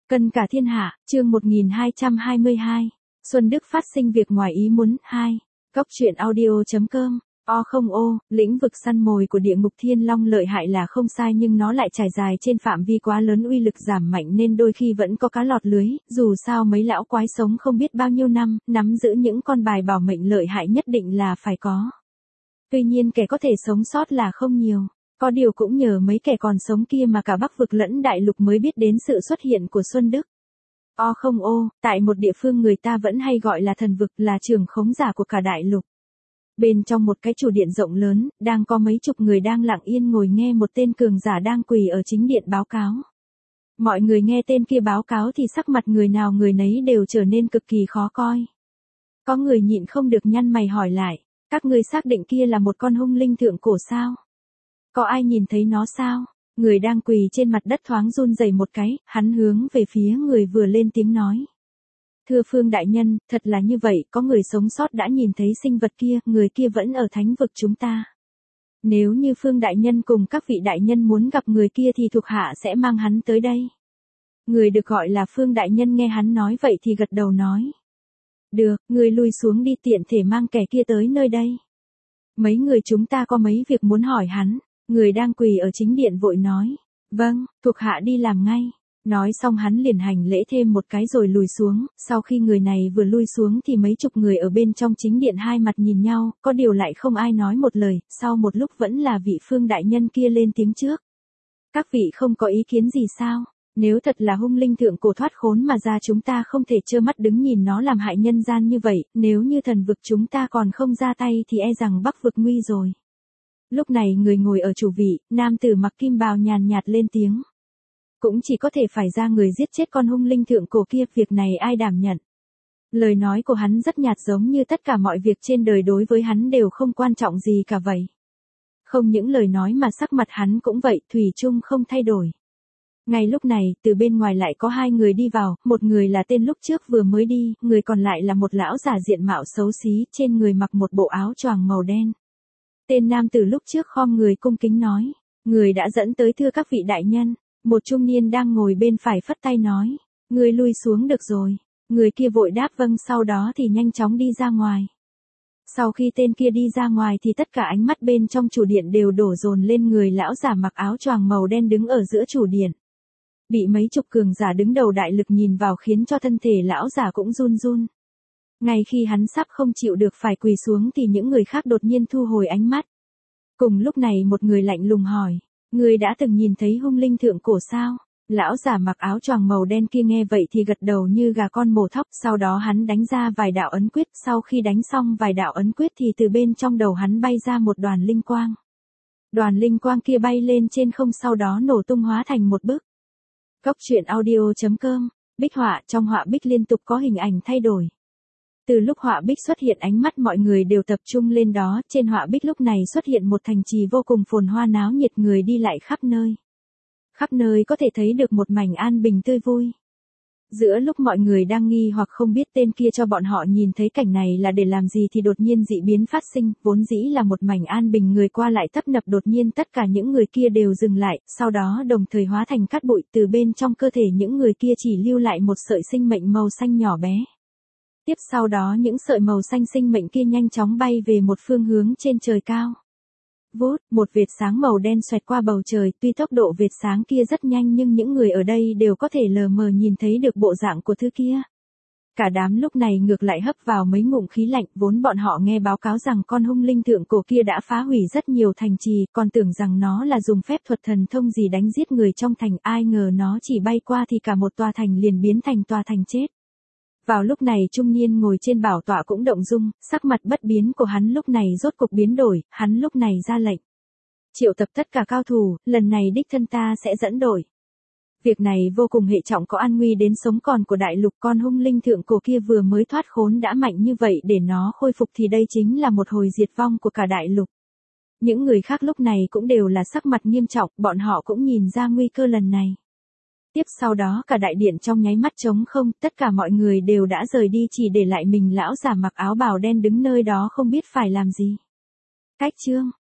Cân cả thiên hạ, chương 1222. Xuân Đức phát sinh việc ngoài ý muốn, 2. Góc truyện audio.com. Lĩnh vực săn mồi của địa ngục thiên long lợi hại là không sai, nhưng nó lại trải dài trên phạm vi quá lớn, uy lực giảm mạnh nên đôi khi vẫn có cá lọt lưới. Dù sao mấy lão quái sống không biết bao nhiêu năm, nắm giữ những con bài bảo mệnh lợi hại nhất định là phải có. Tuy nhiên kẻ có thể sống sót là không nhiều. Có điều cũng nhờ mấy kẻ còn sống kia mà cả Bắc vực lẫn đại lục mới biết đến sự xuất hiện của Xuân Đức. Tại một địa phương người ta vẫn hay gọi là thần vực, là trường khống giả của cả đại lục. Bên trong một cái chủ điện rộng lớn, đang có mấy chục người đang lặng yên ngồi nghe một tên cường giả đang quỳ ở chính điện báo cáo. Mọi người nghe tên kia báo cáo thì sắc mặt người nào người nấy đều trở nên cực kỳ khó coi. Có người nhịn không được nhăn mày hỏi lại, các ngươi xác định kia là một con hung linh thượng cổ sao? Có ai nhìn thấy nó sao? Người đang quỳ trên mặt đất thoáng run rẩy một cái, hắn hướng về phía người vừa lên tiếng nói. Thưa Phương đại nhân, thật là như vậy, có người sống sót đã nhìn thấy sinh vật kia, người kia vẫn ở thánh vực chúng ta. Nếu như Phương đại nhân cùng các vị đại nhân muốn gặp người kia thì thuộc hạ sẽ mang hắn tới đây. Người được gọi là Phương đại nhân nghe hắn nói vậy thì gật đầu nói. Được, người lui xuống đi, tiện thể mang kẻ kia tới nơi đây. Mấy người chúng ta có mấy việc muốn hỏi hắn. Người đang quỳ ở chính điện vội nói. Vâng, thuộc hạ đi làm ngay. Nói xong hắn liền hành lễ thêm một cái rồi lùi xuống. Sau khi người này vừa lui xuống thì mấy chục người ở bên trong chính điện hai mặt nhìn nhau, có điều lại không ai nói một lời. Sau một lúc vẫn là vị Phương đại nhân kia lên tiếng trước. Các vị không có ý kiến gì sao? Nếu thật là hung linh thượng cổ thoát khốn mà ra, chúng ta không thể trơ mắt đứng nhìn nó làm hại nhân gian như vậy. Nếu như thần vực chúng ta còn không ra tay thì e rằng Bắc vực nguy rồi. Lúc này người ngồi ở chủ vị, nam tử mặc kim bào nhàn nhạt lên tiếng. Cũng chỉ có thể phải ra người giết chết con hung linh thượng cổ kia, việc này ai đảm nhận. Lời nói của hắn rất nhạt, giống như tất cả mọi việc trên đời đối với hắn đều không quan trọng gì cả vậy. Không những lời nói mà sắc mặt hắn cũng vậy, thủy chung không thay đổi. Ngay lúc này, từ bên ngoài lại có hai người đi vào, một người là tên lúc trước vừa mới đi, người còn lại là một lão già diện mạo xấu xí, trên người mặc một bộ áo choàng màu đen. Tên nam tử lúc trước khom người cung kính nói, người đã dẫn tới thưa các vị đại nhân. Một trung niên đang ngồi bên phải phất tay nói, người lui xuống được rồi. Người kia vội đáp vâng, sau đó thì nhanh chóng đi ra ngoài. Sau khi tên kia đi ra ngoài thì tất cả ánh mắt bên trong chủ điện đều đổ dồn lên người lão giả mặc áo choàng màu đen đứng ở giữa chủ điện. Bị mấy chục cường giả đứng đầu đại lực nhìn vào khiến cho thân thể lão giả cũng run run. Ngay khi hắn sắp không chịu được phải quỳ xuống thì những người khác đột nhiên thu hồi ánh mắt. Cùng lúc này một người lạnh lùng hỏi, người đã từng nhìn thấy hung linh thượng cổ sao? Lão giả mặc áo choàng màu đen kia nghe vậy thì gật đầu như gà con mổ thóc, sau đó hắn đánh ra vài đạo ấn quyết, sau khi đánh xong vài đạo ấn quyết thì từ bên trong đầu hắn bay ra một đoàn linh quang. Đoàn linh quang kia bay lên trên không, sau đó nổ tung hóa thành một bức. Góc truyện audio.com. Bích họa, trong họa bích liên tục có hình ảnh thay đổi. Từ lúc họa bích xuất hiện ánh mắt mọi người đều tập trung lên đó, trên họa bích lúc này xuất hiện một thành trì vô cùng phồn hoa náo nhiệt, người đi lại khắp nơi. Khắp nơi có thể thấy được một mảnh an bình tươi vui. Giữa lúc mọi người đang nghi hoặc không biết tên kia cho bọn họ nhìn thấy cảnh này là để làm gì thì đột nhiên dị biến phát sinh, vốn dĩ là một mảnh an bình người qua lại tấp nập, đột nhiên tất cả những người kia đều dừng lại, sau đó đồng thời hóa thành cát bụi, từ bên trong cơ thể những người kia chỉ lưu lại một sợi sinh mệnh màu xanh nhỏ bé. Tiếp sau đó những sợi màu xanh sinh mệnh kia nhanh chóng bay về một phương hướng trên trời cao. Vút, một vệt sáng màu đen xoẹt qua bầu trời, tuy tốc độ vệt sáng kia rất nhanh nhưng những người ở đây đều có thể lờ mờ nhìn thấy được bộ dạng của thứ kia. Cả đám lúc này ngược lại hấp vào mấy ngụm khí lạnh, vốn bọn họ nghe báo cáo rằng con hung linh thượng cổ kia đã phá hủy rất nhiều thành trì, còn tưởng rằng nó là dùng phép thuật thần thông gì đánh giết người trong thành, ai ngờ nó chỉ bay qua thì cả một tòa thành liền biến thành tòa thành chết. Vào lúc này trung niên ngồi trên bảo tọa cũng động dung, sắc mặt bất biến của hắn lúc này rốt cục biến đổi, hắn lúc này ra lệnh. Triệu tập tất cả cao thủ, lần này đích thân ta sẽ dẫn đội. Việc này vô cùng hệ trọng, có an nguy đến sống còn của đại lục, con hung linh thượng cổ kia vừa mới thoát khốn đã mạnh như vậy, để nó khôi phục thì đây chính là một hồi diệt vong của cả đại lục. Những người khác lúc này cũng đều là sắc mặt nghiêm trọng, bọn họ cũng nhìn ra nguy cơ lần này. Tiếp sau đó cả đại điện trong nháy mắt trống không, tất cả mọi người đều đã rời đi, chỉ để lại mình lão giả mặc áo bào đen đứng nơi đó không biết phải làm gì. Cách chương